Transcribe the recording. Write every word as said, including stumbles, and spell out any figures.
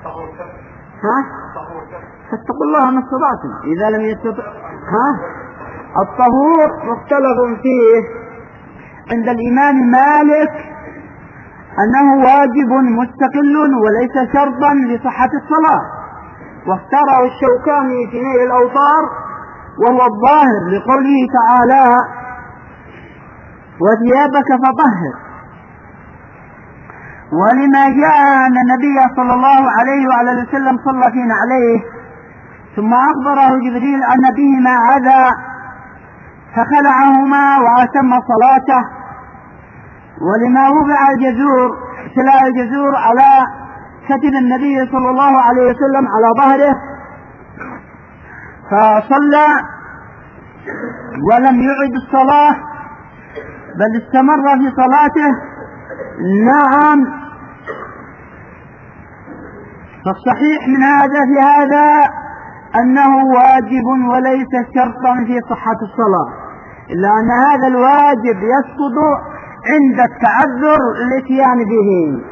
ها؟ فاتقوا الله ما استطعتم إذا لم يستطع. ها؟ الطهور مختلف فيه عند الإمام مالك أنه واجب مستقل وليس شرطا لصحة الصلاة، واختاره الشوكاني في نيل الأوطار وهو الظاهر لقوله تعالى وثيابك فطهر، ولما جاء أن النبي صلى الله عليه وعلى وسلم صلى فينا عليه ثم أخبره جبريل أن بهما عذا فخلعهما وأتم صلاته، ولما وضع الجزور سلاء الجزور على كتف النبي صلى الله عليه وسلم على ظهره فصلى ولم يعد الصلاة بل استمر في صلاته. نعم، فالصحيح من هذا في هذا أنه واجب وليس شرطا في صحة الصلاة، إلا أن هذا الواجب يسقط عند التعذر الاتيان به.